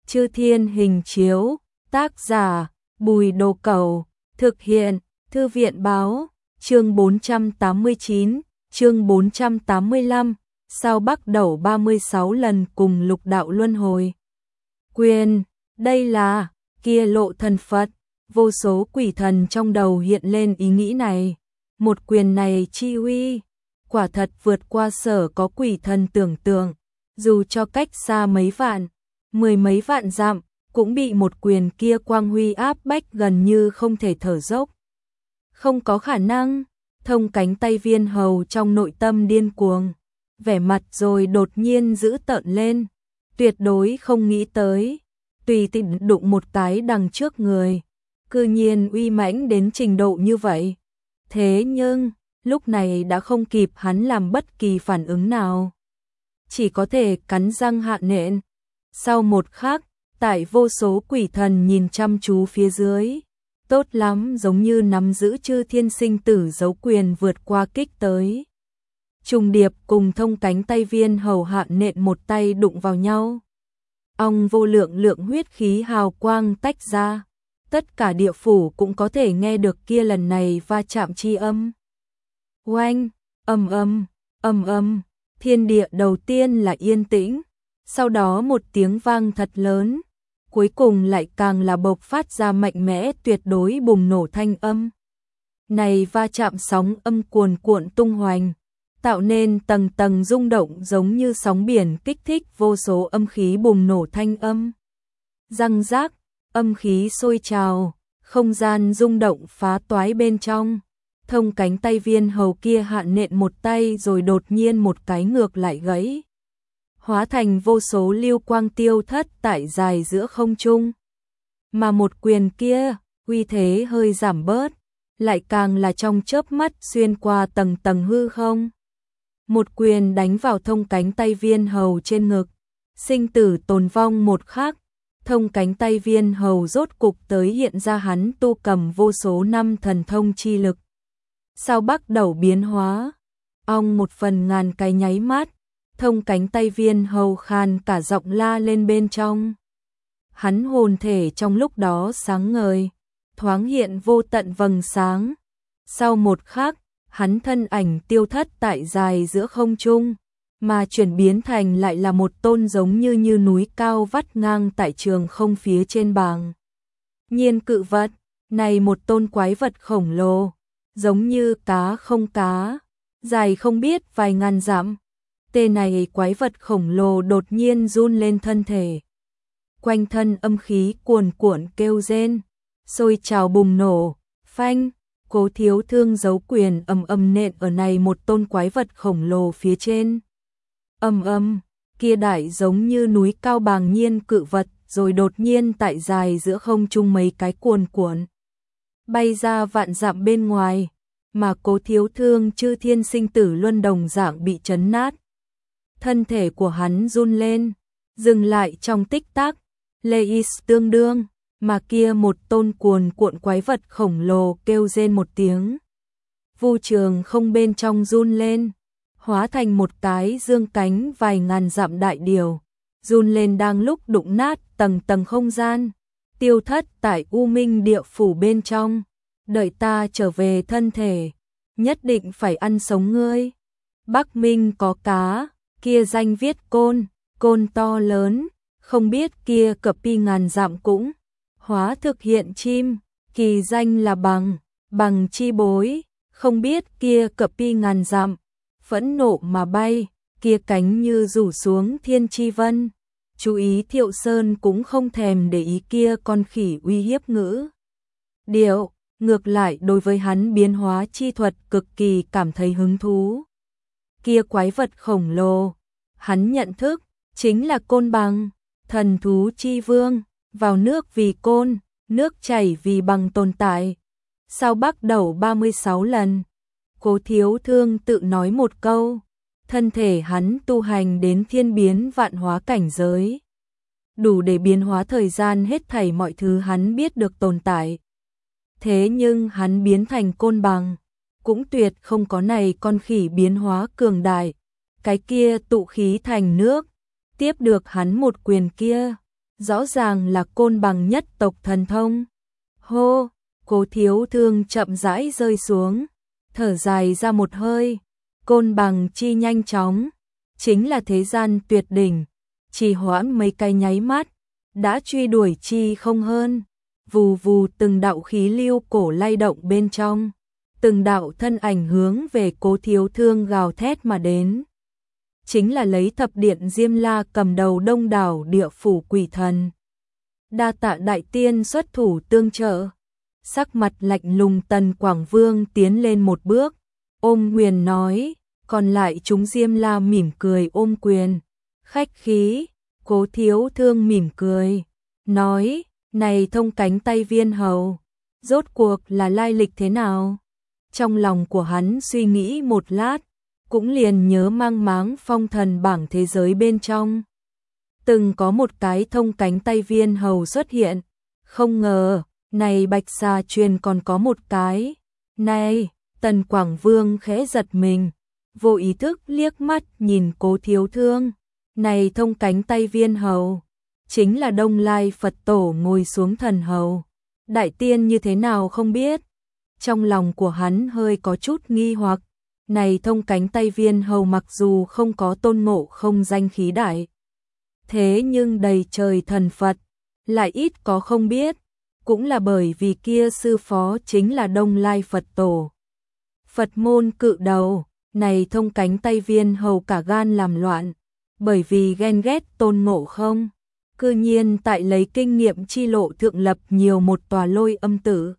Chư Thiên Hình Chiếu, tác giả, Bùi Đồ Cẩu, thực hiện, Thư viện Báo, chương 489, chương 485, sao Bắc Đẩu 36 lần cùng lục đạo luân hồi. Quyền, đây là, kia lộ thần Phật, vô số quỷ thần trong đầu hiện lên ý nghĩ này. Một quyền này chi uy, quả thật vượt qua sở có quỷ thần tưởng tượng, dù cho cách xa mấy vạn, mười mấy vạn dặm, cũng bị một quyền kia quang huy áp bách gần như không thể thở dốc. Không có khả năng, Thông cánh tay Viên Hầu trong nội tâm điên cuồng, vẻ mặt rồi đột nhiên dữ tợn lên, tuyệt đối không nghĩ tới, tùy tiện đụng một cái đằng trước người, cư nhiên uy mãnh đến trình độ như vậy. Thế nhưng, lúc này đã không kịp hắn làm bất kỳ phản ứng nào, chỉ có thể cắn răng hạ nện. Sau một khắc, tại vô số quỷ thần nhìn chăm chú phía dưới, tốt lắm giống như nắm giữ chư thiên sinh tử dấu quyền vượt qua kích tới. Trùng điệp cùng Thông cánh tay Viên Hầu hạ nện một tay đụng vào nhau. Ong vô lượng lượng huyết khí hào quang tách ra, tất cả địa phủ cũng có thể nghe được kia lần này va chạm chi âm. Oanh, ầm ầm, thiên địa đầu tiên là yên tĩnh, sau đó một tiếng vang thật lớn, cuối cùng lại càng là bộc phát ra mạnh mẽ tuyệt đối bùng nổ thanh âm. Này va chạm sóng âm cuồn cuộn tung hoành, tạo nên tầng tầng rung động giống như sóng biển kích thích vô số âm khí bùng nổ thanh âm. Răng rác, âm khí sôi trào, không gian rung động phá toái bên trong. Thông cánh tay Viên Hầu kia hạ nện một tay rồi đột nhiên một cái ngược lại gãy, hóa thành vô số lưu quang tiêu thất tại dài giữa không trung. Mà một quyền kia, uy thế hơi giảm bớt, lại càng là trong chớp mắt xuyên qua tầng tầng hư không. Một quyền đánh vào Thông cánh tay Viên Hầu trên ngực, sinh tử tồn vong một khắc. Thông cánh tay Viên Hầu rốt cục tới hiện ra hắn tu cầm vô số năm thần thông chi lực. Sao Bắc Đẩu biến hóa, ong một phần ngàn cái nháy mắt, Thông cánh tay Viên Hầu khàn cả giọng la lên bên trong. Hắn hồn thể trong lúc đó sáng ngời, thoáng hiện vô tận vầng sáng. Sau một khắc, hắn thân ảnh tiêu thất tại dài giữa không trung, mà chuyển biến thành lại là một tôn giống như núi cao vắt ngang tại trường không phía trên bảng. Nhiên cự vật, này một tôn quái vật khổng lồ, giống như cá không cá, dài không biết vài ngàn dặm. Tên này quái vật khổng lồ đột nhiên run lên thân thể. Quanh thân âm khí cuồn cuộn kêu rên, sôi trào bùng nổ, phanh, Cố Thiếu Thương giấu quyền ầm nện ở này một tôn quái vật khổng lồ phía trên. Kia đại giống như núi cao bàng nhiên cự vật, rồi đột nhiên tại dài giữa không trung mấy cái cuồn cuộn, bay ra vạn dặm bên ngoài, mà Cố Thiếu Thương chư thiên sinh tử luân đồng dạng bị chấn nát. Thân thể của hắn run lên, dừng lại trong tích tắc, Leis tương đương, mà kia một tôn cuồn cuộn quái vật khổng lồ kêu rên một tiếng. Vu trường không bên trong run lên, hóa thành một cái dương cánh vài ngàn dặm đại điều, run lên đang lúc đụng nát tầng tầng không gian, tiêu thất tại U Minh địa phủ bên trong. Đợi ta trở về thân thể, nhất định phải ăn sống ngươi. Bắc Minh có cá, kia danh viết côn to lớn, không biết kia cập pi ngàn dặm cũng hóa thực hiện chim, kỳ danh là bằng chi bối, không biết kia cập pi ngàn dặm, phẫn nộ mà bay, kia cánh như rủ xuống thiên chi vân. Chú ý Thiệu Sơn cũng không thèm để ý kia con khỉ uy hiếp ngữ điệu, ngược lại đối với hắn biến hóa chi thuật cực kỳ cảm thấy hứng thú. Kia quái vật khổng lồ, hắn nhận thức, chính là côn bằng, thần thú chi vương, vào nước vì côn, nước chảy vì bằng tồn tại. Sao Bắc Đẩu 36 lần, Cố Thiếu Thương tự nói một câu, thân thể hắn tu hành đến thiên biến vạn hóa cảnh giới, đủ để biến hóa thời gian hết thảy mọi thứ hắn biết được tồn tại. Thế nhưng hắn biến thành côn bằng, cũng tuyệt không có này con khỉ biến hóa cường đại, cái kia tụ khí thành nước, tiếp được hắn một quyền kia, rõ ràng là Côn Bằng nhất tộc thần thông. Hô, Cố Thiếu Thương chậm rãi rơi xuống, thở dài ra một hơi. Côn Bằng chi nhanh chóng, chính là thế gian tuyệt đỉnh, chỉ hoãn mấy cái nháy mắt, đã truy đuổi chi không hơn. Vù vù từng đạo khí lưu cổ lay động bên trong, từng đạo thân ảnh hướng về Cố Thiếu Thương gào thét mà đến. Chính là lấy thập điện Diêm La cầm đầu đông đảo địa phủ quỷ thần. Đa tạ đại tiên xuất thủ tương trợ. Sắc mặt lạnh lùng Tần Quảng Vương tiến lên một bước, ôm quyền nói, còn lại chúng Diêm La mỉm cười ôm quyền. Khách khí, Cố Thiếu Thương mỉm cười, nói, này thông cánh tay Viên Hầu, rốt cuộc là lai lịch thế nào? Trong lòng của hắn suy nghĩ một lát, cũng liền nhớ mang máng phong thần bảng thế giới bên trong. Từng có một cái thông cánh tay Viên Hầu xuất hiện, không ngờ, này Bạch Xà truyền còn có một cái. Này, Tần Quảng Vương khẽ giật mình, vô ý thức liếc mắt nhìn Cố Thiếu Thương. Này thông cánh tay Viên Hầu, chính là Đông Lai Phật Tổ ngồi xuống thần hầu. Đại tiên như thế nào không biết. Trong lòng của hắn hơi có chút nghi hoặc. Này thông cánh tay Viên Hầu mặc dù không có tôn ngộ không danh khí đại, thế nhưng đầy trời thần Phật, lại ít có không biết. Cũng là bởi vì kia sư phó chính là Đông Lai Phật Tổ. Phật môn cự đầu, này thông cánh tay Viên Hầu cả gan làm loạn, bởi vì ghen ghét tôn ngộ không. Cư nhiên tại lấy kinh nghiệm chi lộ thượng lập nhiều một tòa Lôi Âm Tự.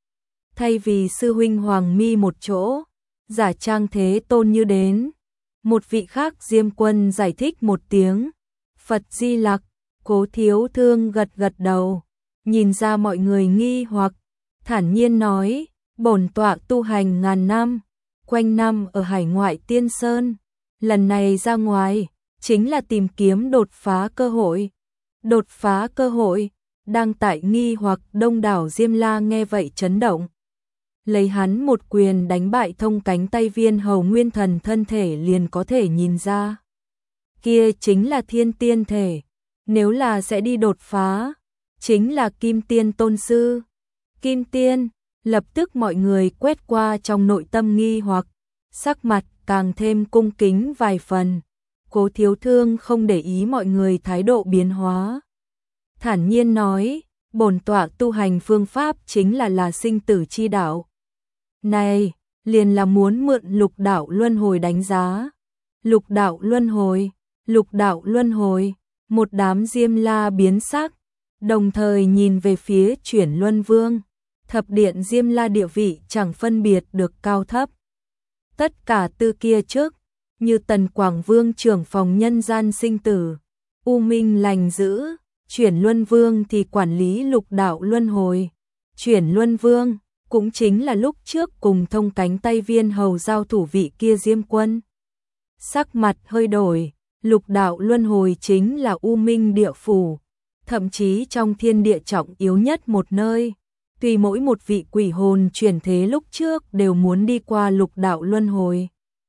Thay vì sư huynh Hoàng Mi một chỗ, giả trang thế tôn như đến. Một vị khác Diêm Quân giải thích một tiếng, Phật Di Lặc. Cố Thiếu Thương gật gật đầu, nhìn ra mọi người nghi hoặc, thản nhiên nói, bổn tọa tu hành ngàn năm, quanh năm ở hải ngoại Tiên Sơn, lần này ra ngoài, chính là tìm kiếm đột phá cơ hội. Đột phá cơ hội, đang tại nghi hoặc đông đảo Diêm La nghe vậy chấn động. Lấy hắn một quyền đánh bại thông cánh tay Viên Hầu nguyên thần thân thể liền có thể nhìn ra. Kia chính là thiên tiên thể, nếu là sẽ đi đột phá, chính là Kim Tiên Tôn Sư. Kim Tiên, lập tức mọi người quét qua trong nội tâm nghi hoặc, sắc mặt càng thêm cung kính vài phần. Cố Thiếu Thương không để ý mọi người thái độ biến hóa. Thản nhiên nói, bổn tọa tu hành phương pháp chính là sinh tử chi đạo. Này, liền là muốn mượn lục đạo luân hồi đánh giá. Lục đạo luân hồi, một đám Diêm La biến sắc, đồng thời nhìn về phía Chuyển Luân Vương. Thập điện Diêm La địa vị chẳng phân biệt được cao thấp. Tất cả tư kia trước, như Tần Quảng Vương trưởng phòng nhân gian sinh tử, U Minh lành giữ, Chuyển Luân Vương thì quản lý lục đạo luân hồi. Chuyển Luân Vương cũng chính là lúc trước cùng thông cánh tay Viên Hầu giao thủ vị kia Diêm Quân. Sắc mặt hơi đổi, lục đạo luân hồi chính là U Minh địa phủ, thậm chí trong thiên địa trọng yếu nhất một nơi. Tuy mỗi một vị quỷ hồn chuyển thế lúc trước đều muốn đi qua lục đạo luân hồi,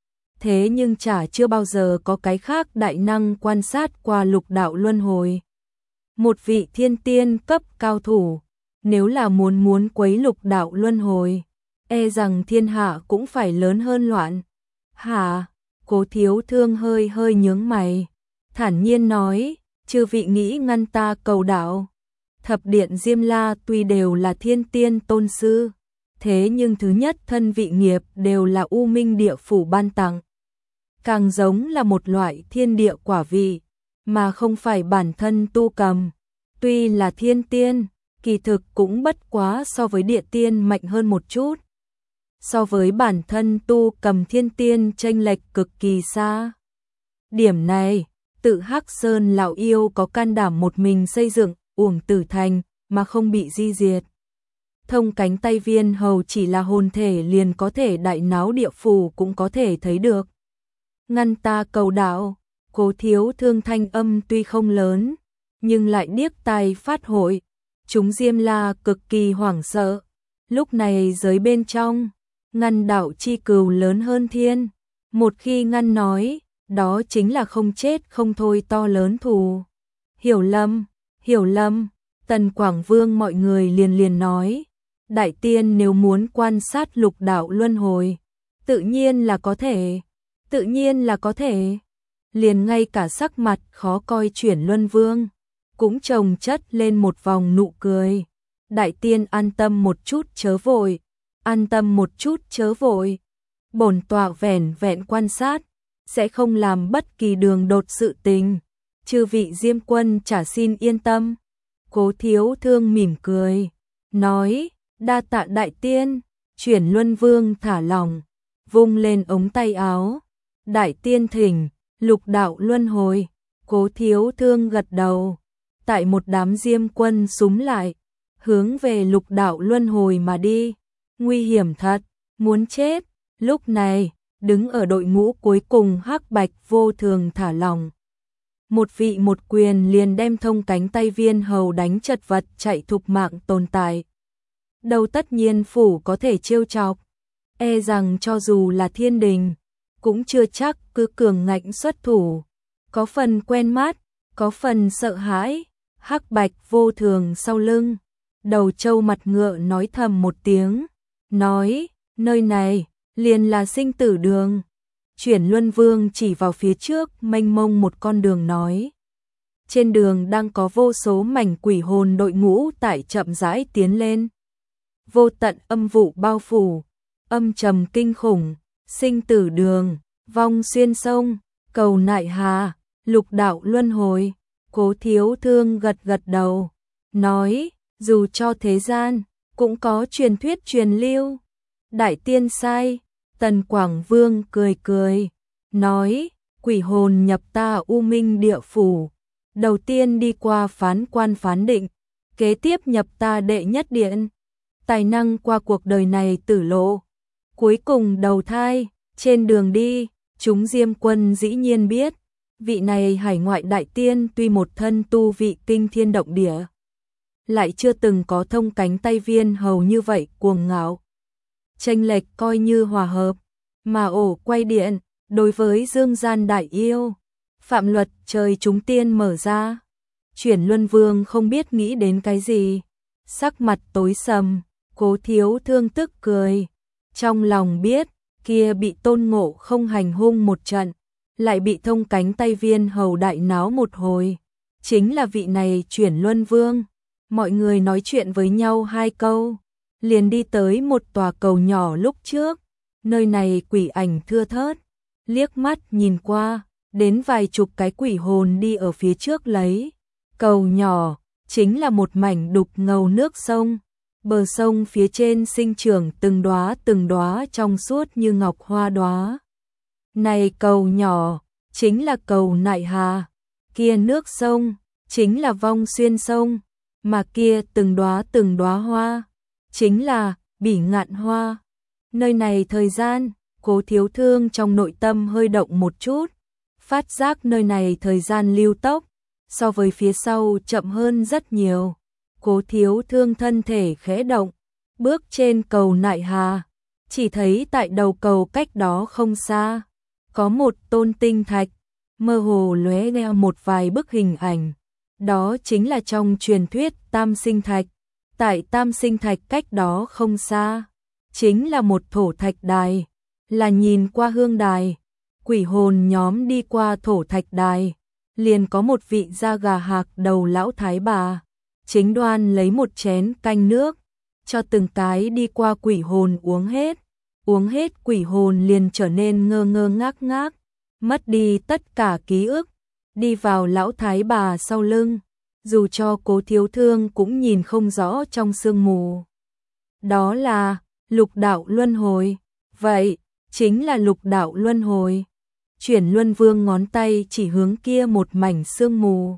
thế nhưng chả chưa bao giờ có cái khác đại năng quan sát qua lục đạo luân hồi. Một vị thiên tiên cấp cao thủ, nếu là muốn quấy lục đạo luân hồi, e rằng thiên hạ cũng phải lớn hơn loạn. Hả? Cố Thiếu Thương hơi nhướng mày, thản nhiên nói, chư vị nghĩ ngăn ta cầu đạo. Thập điện Diêm La tuy đều là thiên tiên tôn sư, thế nhưng thứ nhất thân vị nghiệp đều là U Minh địa phủ ban tặng. Càng giống là một loại thiên địa quả vị, mà không phải bản thân tu cầm. Tuy là thiên tiên, kỳ thực cũng bất quá so với địa tiên mạnh hơn một chút. So với bản thân tu cầm thiên tiên chênh lệch cực kỳ xa. Điểm này, tự Hắc Sơn lão yêu có can đảm một mình xây dựng Uổng Tử Thành mà không bị di diệt. Thông cánh tay Viên Hầu chỉ là hồn thể liền có thể đại náo địa phủ cũng có thể thấy được. Ngăn ta cầu đạo, Cố Thiếu Thương thanh âm tuy không lớn, nhưng lại điếc tai phát hội. Chúng Diêm La cực kỳ hoảng sợ. Lúc này giới bên trong, ngăn đạo chi cừu lớn hơn thiên. Một khi ngăn nói, đó chính là không chết không thôi to lớn thù. Hiểu lầm, Hiểu lầm, Tần Quảng Vương mọi người liền liền nói, đại tiên nếu muốn quan sát lục đạo luân hồi, tự nhiên là có thể, tự nhiên là có thể. Liền ngay cả sắc mặt khó coi Chuyển Luân Vương cũng chồng chất lên một vòng nụ cười. Đại tiên an tâm một chút chớ vội, an tâm một chút chớ vội. Bổn tọa vẻn vẹn quan sát, sẽ không làm bất kỳ đường đột sự tình. Chư vị Diêm Quân chả xin yên tâm. Cố Thiếu Thương mỉm cười, nói, đa tạ đại tiên. Chuyển Luân Vương thả lỏng, vung lên ống tay áo. Đại tiên thỉnh, lục đạo luân hồi. Cố Thiếu Thương gật đầu. Tại một đám Diêm Quân súng lại, hướng về lục đạo luân hồi mà đi. Nguy hiểm thật, muốn chết. Lúc này, đứng ở đội ngũ cuối cùng Hắc Bạch Vô Thường thả lỏng. Một vị một quyền liền đem thông cánh tay Viên Hầu đánh chật vật chạy thục mạng tồn tại. Đâu tất nhiên phủ có thể trêu chọc, e rằng cho dù là thiên đình, cũng chưa chắc cứ cường ngạnh xuất thủ. Có phần quen mắt, có phần sợ hãi. Hắc Bạch Vô Thường sau lưng, Đầu Trâu mặt ngựa nói thầm một tiếng, nói, nơi này liền là sinh tử đường. Chuyển Luân Vương chỉ vào phía trước mênh mông một con đường nói. Trên đường đang có vô số mảnh quỷ hồn đội ngũ tại chậm rãi tiến lên. Vô tận âm vụ bao phủ, âm trầm kinh khủng, sinh tử đường, vong xuyên sông, cầu nại hà, lục đạo luân hồi. Cố Thiếu Thương gật gật đầu, nói, dù cho thế gian, cũng có truyền thuyết truyền lưu. Đại tiên sai. Tần Quảng Vương cười cười, nói, quỷ hồn nhập ta U Minh địa phủ, đầu tiên đi qua phán quan phán định, kế tiếp nhập ta đệ nhất điện, tài năng qua cuộc đời này tử lộ, cuối cùng đầu thai. Trên đường đi, chúng Diêm Quân dĩ nhiên biết, vị này hải ngoại đại tiên tuy một thân tu vị kinh thiên động địa, lại chưa từng có thông cánh tay Viên Hầu như vậy cuồng ngạo. Chênh lệch coi như hòa hợp, mà ổ quay điện, đối với dương gian đại yêu, phạm luật trời chúng tiên mở ra. Chuyển Luân Vương không biết nghĩ đến cái gì, sắc mặt tối sầm. Cố Thiếu Thương tức cười, trong lòng biết, kia bị Tôn Ngộ Không hành hung một trận, lại bị thông cánh tay Viên Hầu đại náo một hồi, chính là vị này Chuyển Luân Vương. Mọi người nói chuyện với nhau hai câu, liền đi tới một tòa cầu nhỏ lúc trước. Nơi này quỷ ảnh thưa thớt, liếc mắt nhìn qua, đến vài chục cái quỷ hồn đi ở phía trước lấy. Cầu nhỏ, chính là một mảnh đục ngầu nước sông, bờ sông phía trên sinh trưởng từng đóa trong suốt như ngọc hoa đóa. Này cầu nhỏ, chính là cầu nại hà, kia nước sông, chính là vong xuyên sông, mà kia từng đóa hoa, chính là bỉ ngạn hoa. Nơi này thời gian, Cố Thiếu Thương trong nội tâm hơi động một chút, phát giác nơi này thời gian lưu tốc, so với phía sau chậm hơn rất nhiều. Cố Thiếu Thương thân thể khẽ động, bước trên cầu nại hà, chỉ thấy tại đầu cầu cách đó không xa, có một tôn tinh thạch, mơ hồ lóe ra một vài bức hình ảnh. Đó chính là trong truyền thuyết Tam Sinh Thạch. Tại Tam Sinh Thạch cách đó không xa, chính là một thổ thạch đài, là nhìn qua hương đài. Quỷ hồn nhóm đi qua thổ thạch đài, liền có một vị da gà hạc đầu lão thái bà, chính đoan lấy một chén canh nước, cho từng cái đi qua quỷ hồn uống hết. Uống hết quỷ hồn liền trở nên ngơ ngơ ngác ngác, mất đi tất cả ký ức, đi vào lão thái bà sau lưng. Dù cho Cố Thiếu Thương cũng nhìn không rõ trong sương mù. Đó là lục đạo luân hồi. Vậy, chính là lục đạo luân hồi. Chuyển Luân Vương ngón tay chỉ hướng kia một mảnh sương mù.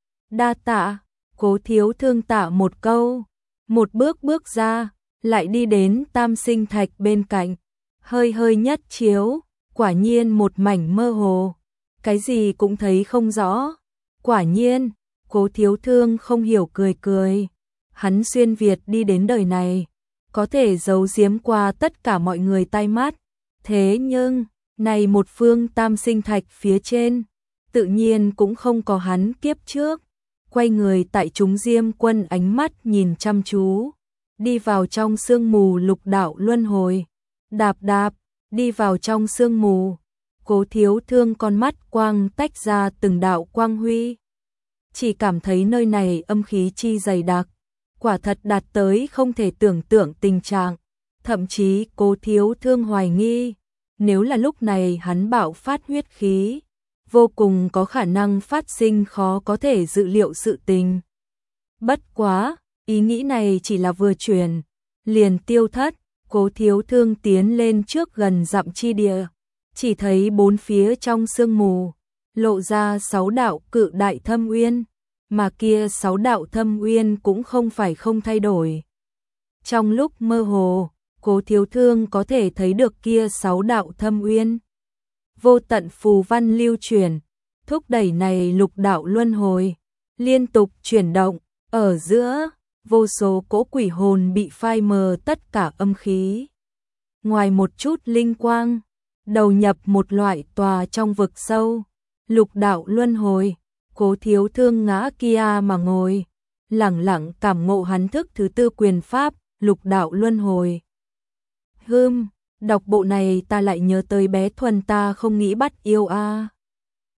Đa tạ. Cố Thiếu Thương tạ một câu, một bước bước ra, lại đi đến Tam Sinh Thạch bên cạnh, hơi nhất chiếu, quả nhiên một mảnh mơ hồ, cái gì cũng thấy không rõ. Quả nhiên, Cố Thiếu Thương không hiểu cười cười, hắn xuyên Việt đi đến đời này, có thể giấu giếm qua tất cả mọi người tai mắt, thế nhưng, này một phương Tam Sinh Thạch phía trên, tự nhiên cũng không có hắn kiếp trước. quay người tại chúng Diêm Quân ánh mắt nhìn chăm chú, đi vào trong sương mù lục đạo luân hồi, đạp đạp, đi vào trong sương mù. Cố Thiếu Thương con mắt quang tách ra từng đạo quang huy. Chỉ cảm thấy nơi này âm khí chi dày đặc, quả thật đạt tới không thể tưởng tượng tình trạng. Thậm chí Cố Thiếu Thương hoài nghi, nếu là lúc này hắn bạo phát huyết khí, vô cùng có khả năng phát sinh khó có thể dự liệu sự tình. Bất quá, ý nghĩ này chỉ là vừa chuyển, liền tiêu thất. Cố Thiếu Thương tiến lên trước gần dặm chi địa, chỉ thấy bốn phía trong sương mù lộ ra 6 đạo cự đại thâm uyên, mà kia 6 đạo thâm uyên cũng không phải không thay đổi. Trong lúc mơ hồ, Cố Thiếu Thương có thể thấy được kia 6 đạo thâm uyên. Vô tận phù văn lưu chuyển, thúc đẩy này lục đạo luân hồi, liên tục chuyển động, ở giữa, vô số cỗ quỷ hồn bị phai mờ tất cả âm khí. Ngoài một chút linh quang, đầu nhập một loại tòa trong vực sâu, lục đạo luân hồi. Cố Thiếu Thương ngã kia mà ngồi, lẳng lặng cảm ngộ hắn thức thứ 4 quyền pháp, lục đạo luân hồi. Đọc bộ này ta lại nhớ tới bé Thuần ta không nghĩ bắt yêu a.